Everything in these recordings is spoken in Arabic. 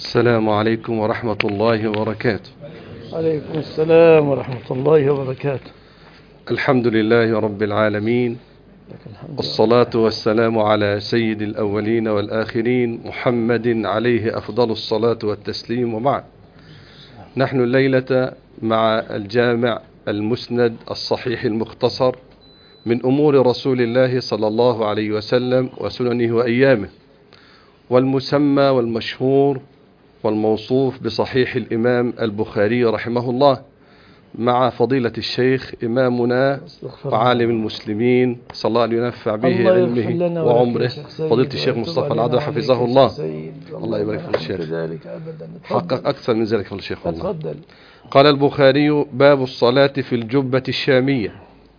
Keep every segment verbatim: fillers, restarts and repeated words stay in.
السلام عليكم ورحمة الله وبركاته. عليكم السلام ورحمة الله وبركاته. الحمد لله رب العالمين، والصلاة والسلام على سيد الأولين والآخرين محمد عليه أفضل الصلاة والتسليم، وبعد. نحن الليلة مع الجامع المسند الصحيح المختصر من أمور رسول الله صلى الله عليه وسلم وسننه وأيامه، والمسمى والمشهور والموصوف بصحيح الإمام البخاري رحمه الله، مع فضيلة الشيخ إمامنا وعالم المسلمين صلى الله أن ينفع به علمه وعمره، فضيلة الشيخ مصطفى العدوي حفظه الله. الله يبارك في الشيخ، حقق أكثر من ذلك فضيلة الشيخ والله. قال البخاري: باب الصلاة في الجبة الشامية.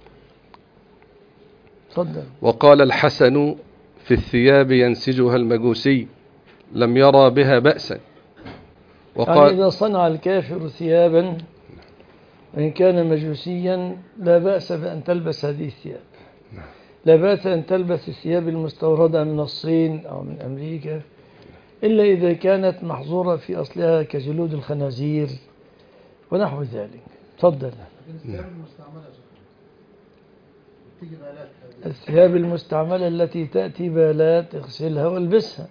تفضل. وقال الحسن: في الثياب ينسجها المجوسي، لم يرى بها بأسا. وقال يعني إذا صنع الكافر ثيابا وإن كان مجوسيا لا بأس بأن تلبس هذه الثياب، لا بأس أن تلبس الثياب المستوردة من الصين أو من أمريكا، إلا إذا كانت محظورة في أصلها كجلود الخنازير ونحو ذلك. تفضل. الثياب المستعملة التي تأتي بالات اغسلها والبسها،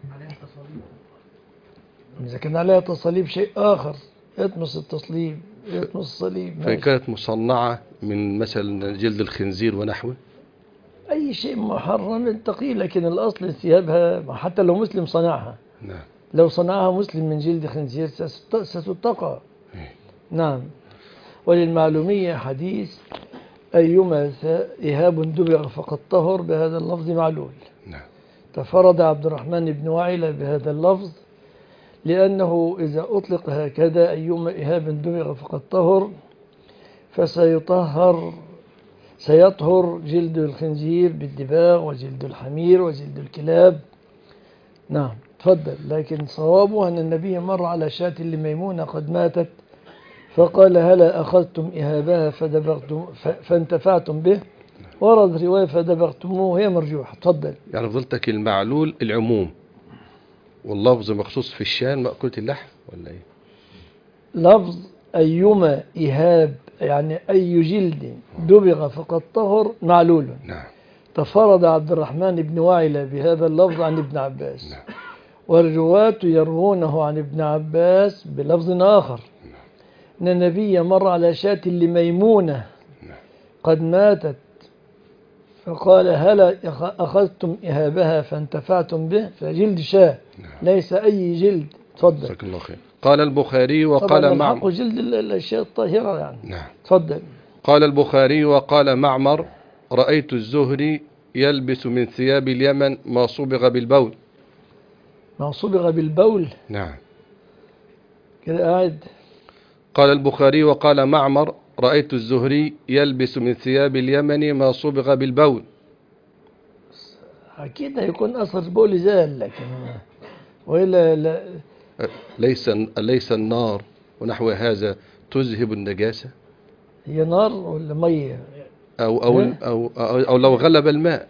إذا كان عليها تصليب شيء آخر يطمس التصليب يطمس الصليب. فإن كانت مصنعة من مثلا جلد الخنزير ونحوه، أي شيء محرم تقي، لكن الأصل ثيابها حتى لو مسلم صنعها. نعم. لو صنعها مسلم من جلد خنزير ستتقى. نعم. وللمعلومية حديث: أيما إهاب دبغ فقد طهر، بهذا اللفظ معلول. نعم. تفرد عبد الرحمن بن وعيلة بهذا اللفظ، لأنه إذا أطلق هكذا أيما إهاب دبغ فقد طهر فسيطهر سيطهر جلد الخنزير بالدباغ وجلد الحمير وجلد الكلاب. نعم. تفضل. لكن صوابه أن النبي مر على شاة لميمونة قد ماتت فقال: هلا أخذتم إهابها فدبغتم فانتفعتم به. ورد رواية فدبغتموه، هي مرجوحة. تفضل. يعني فضلتك المعلول العموم، واللفظ مخصوص في الشان مأكولة اللحم ولا ايه؟ لفظ أيما إهاب يعني أي جلد دبغ فقد طهر معلول. نعم. تفرد عبد الرحمن بن وعيلة بهذا اللفظ عن ابن عباس. نعم. والرواة يروونه عن ابن عباس بلفظ آخر: نعم. أن النبي مر على شاة لميمونة نعم. قد ماتت فقال: هلا أخذتم إهابها فانتفعتم به، فجلد شاة. نعم. ليس أي جلد. تفضل. جزاك الله خير. قال البخاري وقال معمر: جلد الأشياء الطاهرة يعني. نعم. تفضل. قال البخاري وقال معمر: رأيت الزهري يلبس من ثياب اليمن ما صبغ بالبول. ما صبغ بالبول. نعم. كده قاعد. قال البخاري وقال معمر: رأيت الزهري يلبس من ثياب اليمن ما صبغ بالبول. أكيد هيكون أثر بول زال، لكن وإلا لا. ليس ليس النار ونحو هذا تذهب النجاسة؟ هي نار ولا مية؟ أو أو, أو, أو, أو لو غلب الماء.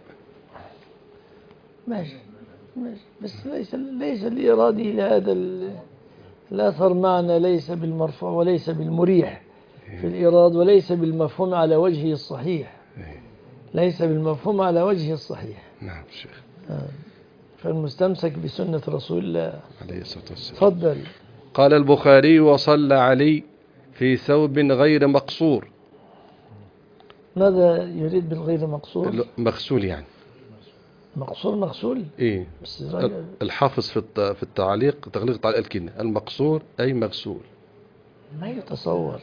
ماشي ماشي، بس ليس ليس الإرادي لهذا الأثر معنى، ليس بالمرفوع وليس بالمريح في الإيراد، وليس بالمفهوم على وجهه الصحيح. ليس بالمفهوم على وجهه الصحيح. نعم شيخ. آه. فالمستمسك بسنة رسول الله عليه الصلاة والسلام. تفضل. قال البخاري: وصلى علي في ثوب غير مقصور. ماذا يريد بالغير مقصور؟ مغسول يعني. مقصور مغسول؟ ايه. الحافظ في في التعليق تغليق تعليق الكلمة المقصور أي مغسول. ما يتصور.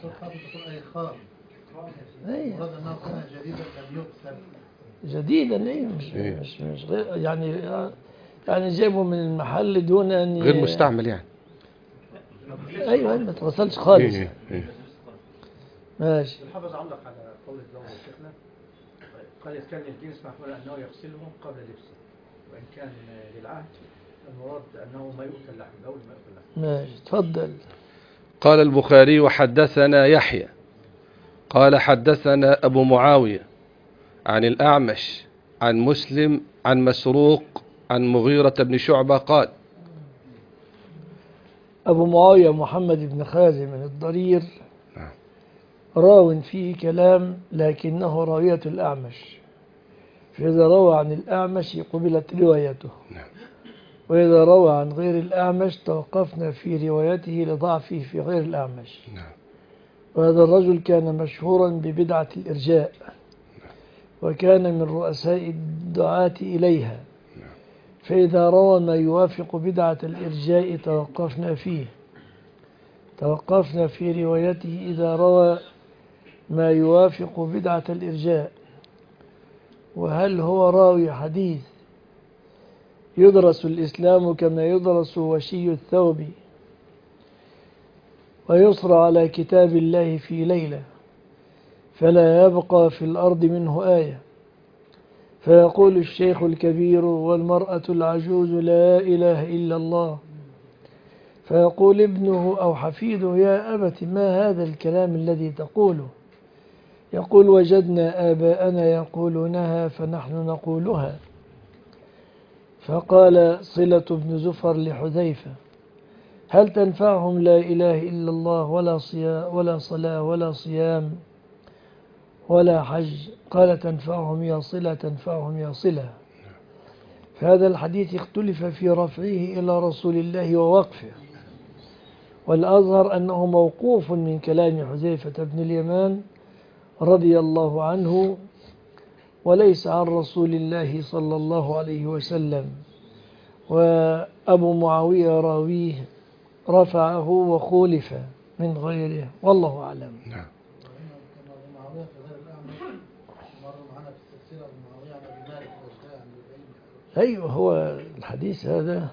جديدا ايه مش إيه؟ مش مش غير يعني يعني جابه من المحل دون ان غير مستعمل يعني. ايوه ما اتغسلش خالص. إيه إيه. ماشي. الحافظ علق على قول الدولة شيخنا، قال إذا كان للجنس محمول أنه يغسله قبل لبسه، وإن كان للعهد المراد أنه ما يؤكل لحم أو ما يؤكل لحم. ماشي. تفضل. قال البخاري: وحدثنا يحيى قال حدثنا أبو معاوية عن الأعمش عن مسلم عن مسروق عن مغيرة بن شعبة قال: أبو معاوية محمد بن خازم من الضرير راو فيه كلام، لكنه راوية الأعمش، فإذا روى عن الأعمش قبلت روايته، وإذا روى عن غير الأعمش توقفنا في روايته لضعفه في غير الأعمش. وهذا الرجل كان مشهورا ببدعة الإرجاء، وكان من رؤساء الدعاة إليها، فإذا روى ما يوافق بدعة الإرجاء توقفنا فيه توقفنا في روايته إذا روى ما يوافق بدعة الإرجاء. وهل هو راوي حديث يدرس الإسلام كما يدرس وشي الثوب، ويصرى على كتاب الله في ليلة فلا يبقى في الأرض منه آية، فيقول الشيخ الكبير والمرأة العجوز لا إله إلا الله، فيقول ابنه أو حفيده يا أبت ما هذا الكلام الذي تقوله؟ يقول وجدنا آباءنا يقولونها فنحن نقولها. فقال صلة بن زفر لحذيفة هل تنفعهم لا إله إلا الله ولا صيام ولا صلاة ولا صيام ولا حج؟ قال تنفعهم يا صلة تنفعهم يا صلة. فهذا الحديث اختلف في رفعه إلى رسول الله ووقفه، والأظهر أنه موقوف من كلام حذيفة بن اليمان رضي الله عنه، وليس عن رسول الله صلى الله عليه وسلم. وأبو معاوية راويه رفعه وخولف من غيره، والله أعلم. نعم. أيوه، هو الحديث هذا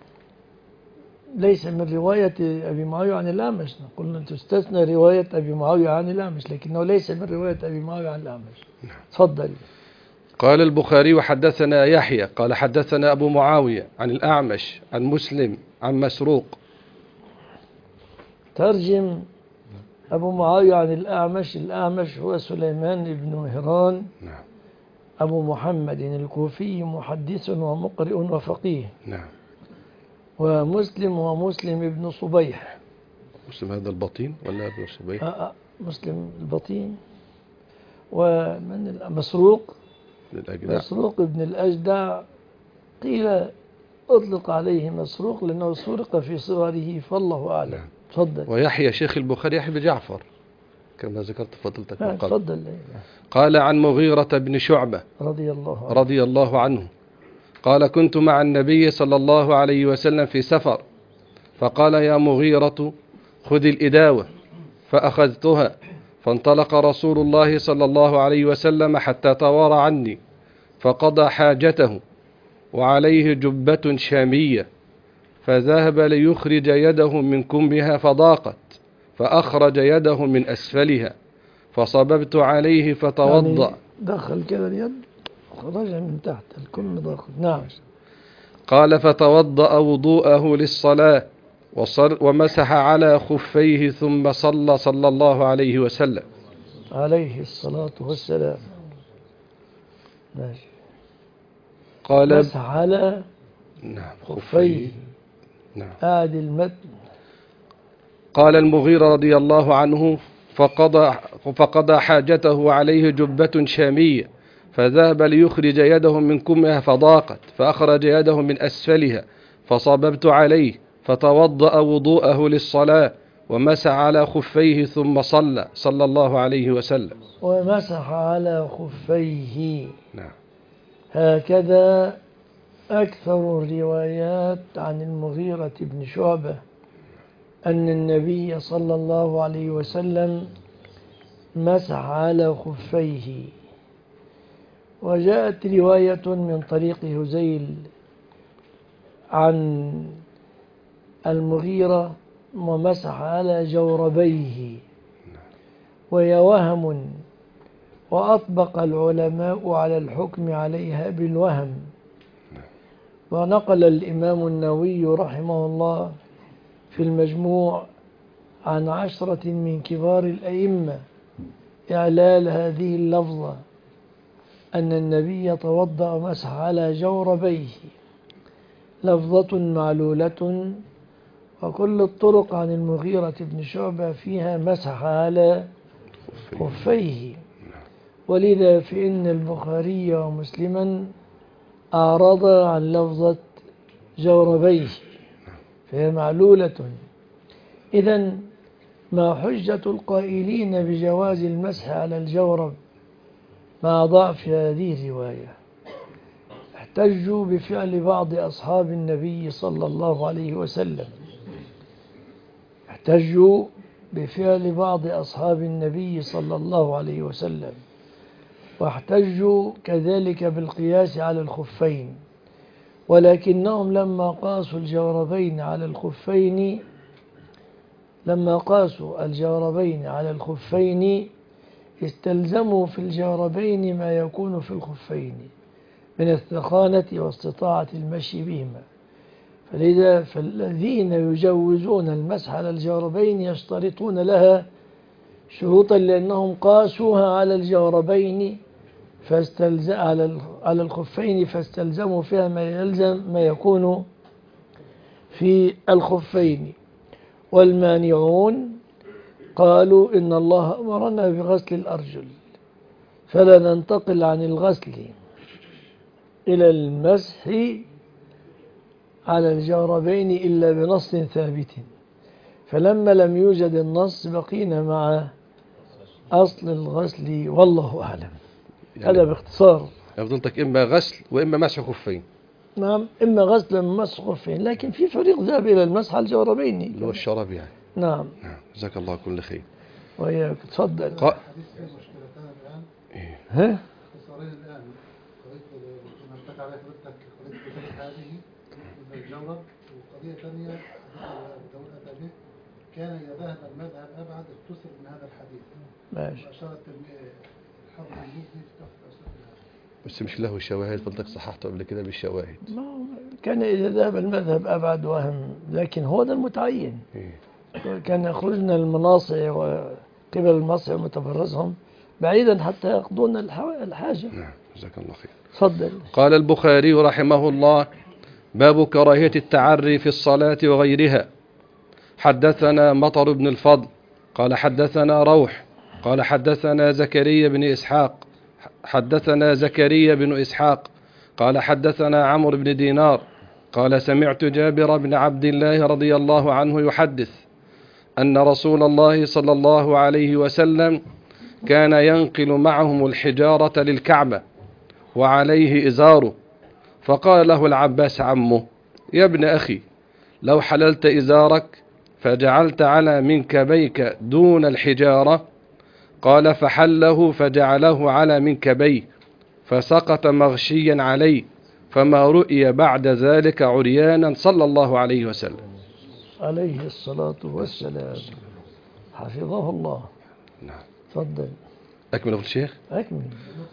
ليس من رواية أبي معاوية عن الأعمش، قلنا تستثنى رواية أبي معاوية عن الأعمش، لكنه ليس من رواية أبي معاوية عن الأعمش. تفضل. قال البخاري وحدثنا يحيى قال حدثنا أبو معاوية عن الأعمش عن مسلم عن مسروق. ترجم أبو معاوية عن الأعمش. الأعمش هو سليمان بن مهران نعم. أبو محمد الكوفي، محدث ومقرئ وفقيه. نعم. ومسلم ومسلم ابن صبيح. مسلم هذا البطين ولا ابن صبيح؟ آه آه مسلم البطين. ومن مسروق الأجدع. مسروق ابن الأجدع، قيل أطلق عليه مسروق لأنه سرق في صغره، فالله أعلم. نعم. تفضل. ويحيى شيخ البخاري يحيى بن جعفر كما ذكرت فضلتك من قبل. تفضل. قال عن مغيرة بن شعبة رضي الله عنه رضي الله عنه قال كنت مع النبي صلى الله عليه وسلم في سفر، فقال يا مغيرة خذ الإداوة، فأخذتها، فانطلق رسول الله صلى الله عليه وسلم حتى توارى عني، فقضى حاجته وعليه جبة شامية، فذهب ليخرج يده من كمها فضاقت، فأخرج يده من أسفلها، فصببت عليه فتوضأ. يعني دخل كذا اليد خرجها من تحت الكم ضاقت. نعم. قال فتوضأ وضوءه للصلاة ومسح على خفيه ثم صلى صلى الله عليه وسلم. عليه الصلاة والسلام. ماشي. قال مسح على نعم خفيه. نعم. أعد المتن. قال المغيرة رضي الله عنه فقضى, فقضى حاجته وعليه جبة شامية، فذهب ليخرج يده من كمها فضاقت، فأخرج يده من أسفلها، فصببت عليه فتوضأ وضوءه للصلاة ومسح على خفيه ثم صلى صلى الله عليه وسلم. ومسح على خفيه. نعم. هكذا أكثر الروايات عن المغيرة بن شعبة أن النبي صلى الله عليه وسلم مسح على خفيه. وجاءت رواية من طريق هزيل عن المغيرة ومسح على جوربيه، وهي وهم، وأطبق العلماء على الحكم عليها بالوهم. ونقل الإمام النووي رحمه الله في المجموع عن عشرة من كبار الأئمة إعلال هذه اللفظة أن النبي توضأ ومسح على جوربيه، لفظة معلولة وكل الطرق عن المغيرة بن شعبة فيها مسح على خفيه، ولذا فإن البخاري ومسلما أعرض عن لفظة جوربيه فهي معلولة. إذن ما حجة القائلين بجواز المسح على الجورب مع ضعف هذه الرواية؟ احتجوا بفعل بعض أصحاب النبي صلى الله عليه وسلم احتجوا بفعل بعض أصحاب النبي صلى الله عليه وسلم واحتجوا كذلك بالقياس على الخفين، ولكنهم لما قاسوا الجوربين على الخفين لما قاسوا الجوربين على الخفين استلزموا في الجوربين ما يكون في الخفين من الثخانة واستطاعة المشي بهما، فلذا فالذين يجوزون المسح على الجوربين يشترطون لها شروطا لأنهم قاسوها على الجوربين فاستلزم على على الخفين فاستلزموا فيها ما يلزم ما يكون في الخفين. والمانعون قالوا إن الله أمرنا بغسل الأرجل فلا ننتقل عن الغسل إلى المسح على الجوربين إلا بنص ثابت، فلما لم يوجد النص بقينا مع أصل الغسل والله أعلم. يعني هذا باختصار. فضلتك إما غسل وإما مسح خفين. نعم، إما غسل وإما مسح خفين، لكن في فريق ذهب إلى المسح على الجوربين اللي هو الشراب يعني. نعم. نعم جزاك الله كل خير. وياك تفضل. ق... إيه؟ ها؟ اختصارين الآن قضية من اتكى عليه فردتك قضية بذلك هذه الجورب، وقضية ثانية دولة أتى به كان إذا ذهب المذهب أبعد اختصر من هذا الحديث. ماشي. وأشارت الحظ المجلس في تحت بس مش له شواهد، فضلتك صححته قبل كده بالشواهد. كان إذا ذهب المذهب أبعد وهم، لكن هو ده المتعين. إيه؟ كان يخرجنا المناصع وقبل المصع ومتبرزهم بعيدا حتى يقضون الحاجة. نعم جزاك الله خير. تفضل. قال البخاري رحمه الله: باب كراهية التعري في الصلاة وغيرها. حدثنا مطر بن الفضل قال حدثنا روح قال حدثنا زكريا بن إسحاق حدثنا زكريا بن إسحاق قال حدثنا عمرو بن دينار قال سمعت جابر بن عبد الله رضي الله عنه يحدث أن رسول الله صلى الله عليه وسلم كان ينقل معهم الحجارة للكعبة وعليه إزاره، فقال له العباس عمه: يا ابن أخي، لو حللت إزارك فجعلت على منكبيك دون الحجارة. قال: فحله فجعله على منكبيه فسقط مغشيا عليه، فما رؤي بعد ذلك عريانا صلى الله عليه وسلم. عليه الصلاة والسلام، حفظه الله. نعم. تفضل. أكمل أبو الشيخ. أكمل.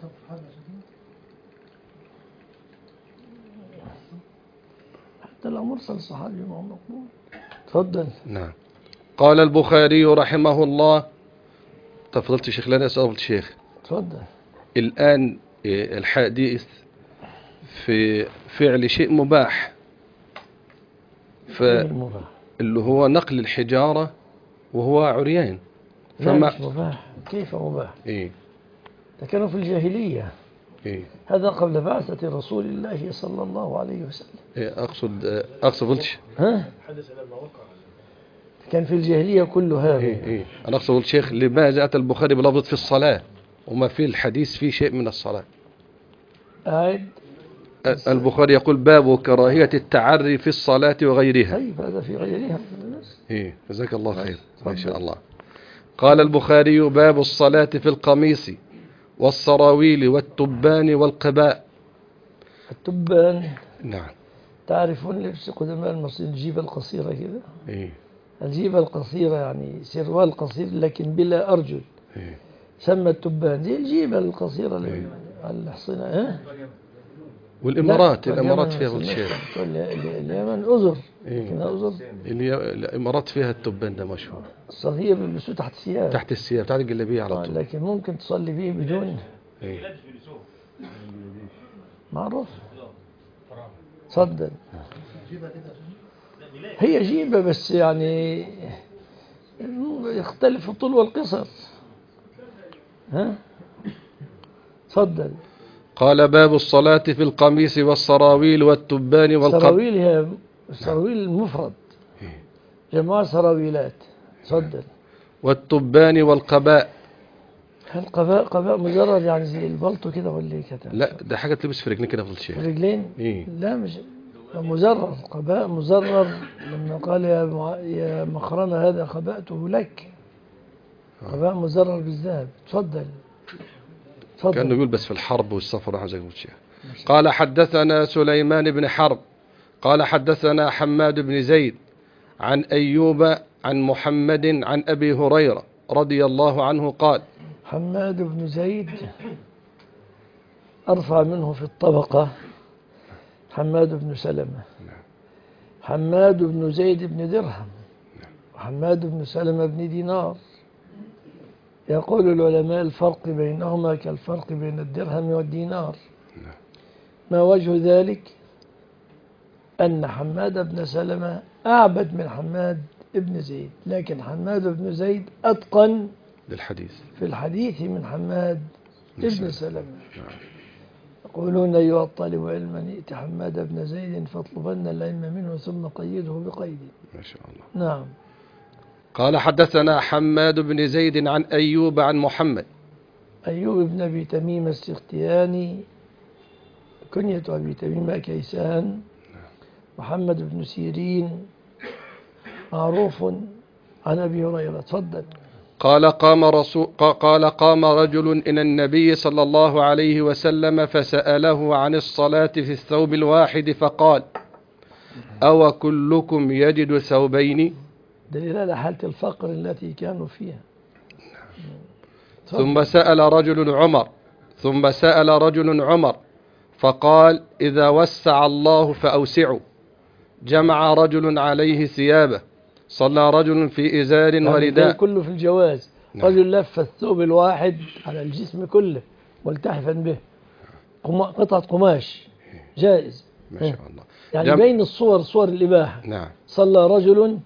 حتى لو مرسل صحابي ما هو مقبول. تفضل. نعم. قال البخاري رحمه الله: تفضلت شيخ لنا أسأل الشيخ. تفضل. الآن الحديث في فعل شيء مباح، فاللي هو نقل الحجارة وهو عريان. فما مش مباح. كيف مباح؟ إيه؟ ده كانوا في الجاهلية. إيه؟ هذا قبل بعثة رسول الله صلى الله عليه وسلم. إيه أقصد أقصد قلتش. ها؟ كان في الجاهلية كل هذا. إيه إيه أنا أقصد الشيخ لماذا أتى البخاري بلفظة في الصلاة وما في الحديث فيه شيء من الصلاة؟ أعد. البخاري يقول: باب كراهية التعري في الصلاة وغيرها. طيب هذا في غيرها. إيه جزاك الله خير. ما شاء الله. قال البخاري: باب الصلاة في القميص والسراويل والتبان والقباء. التبان. نعم. تعرفون لبس قدماء المصريين الجيبة القصيرة كذا؟ إيه؟ الجيبة القصيرة يعني سروال قصير لكن بلا أرجل. إيه؟ سمى التبان زي الجيبة القصيرة. إيه؟ الحصينة. ها؟ والإمارات الإمارات فيها والشيخ. اليمن أزر. إيه؟ أزر. الإمارات فيها التبان ده مشهور. الصغير بيلبسوه تحت الثياب. تحت الثياب تحت الجلابية على طول. لكن ممكن تصلي به بدون. إيه؟ معروف. صدق. هي جيبة بس يعني يختلف الطول والقصر. ها تفضل. قال باب الصلاة في القميص والسراويل والتبان والقب. السراويل هي السراويل المفرد، جماعة سراويلات. تفضل. والتبان والقباء. هل قباء قباء مجرد يعني زي البلطو كده ولا ايه كده؟ لا ده حاجة تلبس في رجلين كده في الشيخ. رجلين؟ إيه؟ لا مش مزرر. قباء مزرر لما قال يا مع... يا مخرمة هذا خبأته لك. قباء مزرر بالذهب. تفضل. تفضل. كأنه يلبس في الحرب والسفر وحاجة زي الشيخ. قال حدثنا سليمان بن حرب قال حدثنا حماد بن زيد عن أيوب عن محمد عن أبي هريرة رضي الله عنه قال. حماد بن زيد أرفع منه في الطبقة حماد بن سلمة. حماد بن زيد بن درهم وحماد بن سلمة بن دينار. يقول العلماء الفرق بينهما كالفرق بين الدرهم والدينار. ما وجه ذلك؟ أن حماد بن سلمة أعبد من حماد بن زيد، لكن حماد بن زيد أتقن للحديث في الحديث من حماد بن سلمة. يقولون أيها الطالب علما ائت حماد بن زيد فاطلبن العلم منه ثم قيده بقيد. ما شاء الله. نعم. قال حدثنا حماد بن زيد عن أيوب عن محمد. أيوب بن أبي تميم السختياني كنية أبي تميم كيسان. محمد بن سيرين معروف عن أبي هريرة. تفضل. قال قام رسول قال قام رجل إلى النبي صلى الله عليه وسلم فسأله عن الصلاة في الثوب الواحد فقال أو كلكم يجد ثوبين؟ دليل على حالة الفقر التي كانوا فيها. ثم سأل رجل عمر ثم سأل رجل عمر فقال إذا وسع الله فأوسعوا. جمع رجل عليه ثيابه. صلى رجل في إزار يعني ورداء. كله في الجواز. نعم. رجل لف الثوب الواحد على الجسم كله ملتحفا به قطعة قماش جائز. ما شاء الله. يعني جم... بين الصور صور الإباحة. نعم. صلى رجل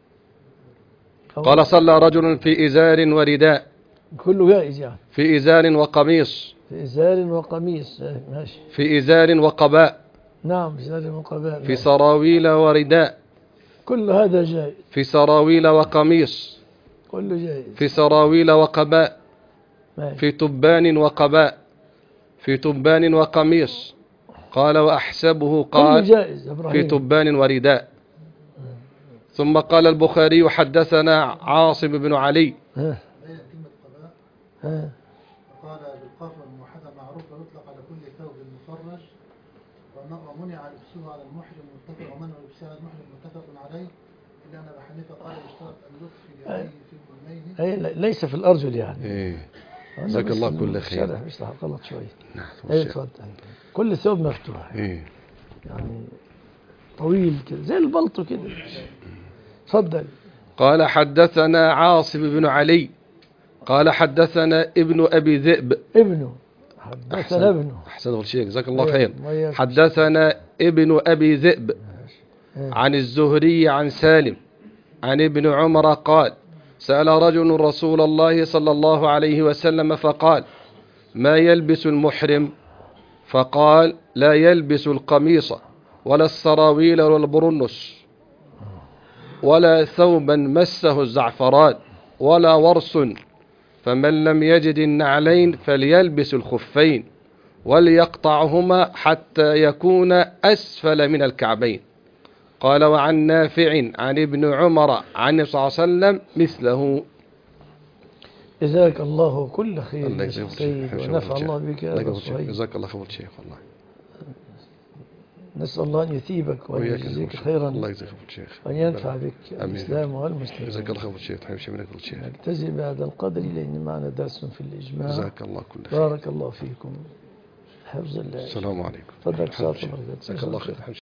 قال صلى رجل في إزار ورداء. كله جائز يعني. في إزار وقميص. في إزار وقميص. ماشي. في إزار وقباء. نعم في إزار وقباء. في سراويل ورداء. كل هذا جائز. في سراويل وقميص. كله جائز. في سراويل وقباء. ماشي. في تبان وقباء. في تبان وقميص. قال وأحسبه قال جائز إبراهيم. في تبان ورداء. ثم قال البخاري حدثنا عاصم بن علي. ها. كلمة قباء. ها. قال بالقاف الموحدة معروفة يطلق على كل ثوب مفرج ومنع لبسه على المحرم متفق ومنع لبسه على المحرم متفق عليه إلا أن أبا حنيفة قال يشترط أن يدخل يديه في الأذنين. أي ليس في الأرجل يعني. إيه. جزاك الله كل خير. الشرح بيشرح غلط شوي. نعم. ايه تفضل. كل ثوب مفتوح. إيه. يعني طويل كده زي البلطو كده. تفضل. قال حدثنا عاصم بن علي قال حدثنا ابن أبي ذئب. ابنه. حدثنا ابنه. أحسن الشيخ جزاك الله خير. أيوة. حدثنا ابن أبي ذئب عن الزهري عن سالم عن ابن عمر قال سأل رجل رسول الله صلى الله عليه وسلم فقال ما يلبس المحرم؟ فقال لا يلبس القميص ولا السراويل ولا البرنس ولا ثوبا مسه الزعفران ولا ورس، فمن لم يجد النعلين فليلبس الخفين وليقطعهما حتى يكون أسفل من الكعبين. قال وعن نافع عن ابن عمر عن النبي صلى الله عليه وسلم مثله. جزاك الله كل خير. الله يجزاك سيد ونفع الله بك يا جزاك الله خير الشيخ. والله نسأل الله أن يثيبك وأن يجزيك خيرا. الله يجزاك الشيخ وأن ينفع بك الإسلام والمسلمين. جزاك الله خير الشيخ. حبيبي شيخ الشيخ. نلتزم بهذا القدر لأن معنا درس في الإجماع. جزاك الله كل خير. بارك الله فيكم. حفظ الله. السلام عليكم. تفضل. جزاك الله خير.